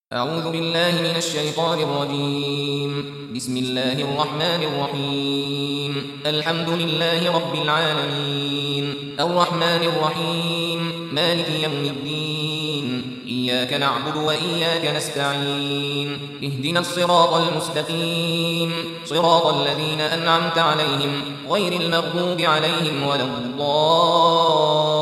أعوذ بالله من الشيطان الرجيم. بسم الله الرحمن الرحيم. الحمد لله رب العالمين، الرحمن الرحيم، مالك يوم الدين. إياك نعبد وإياك نستعين. اهدنا الصراط المستقيم، صراط الذين أنعمت عليهم غير المغضوب عليهم ولا الضالين.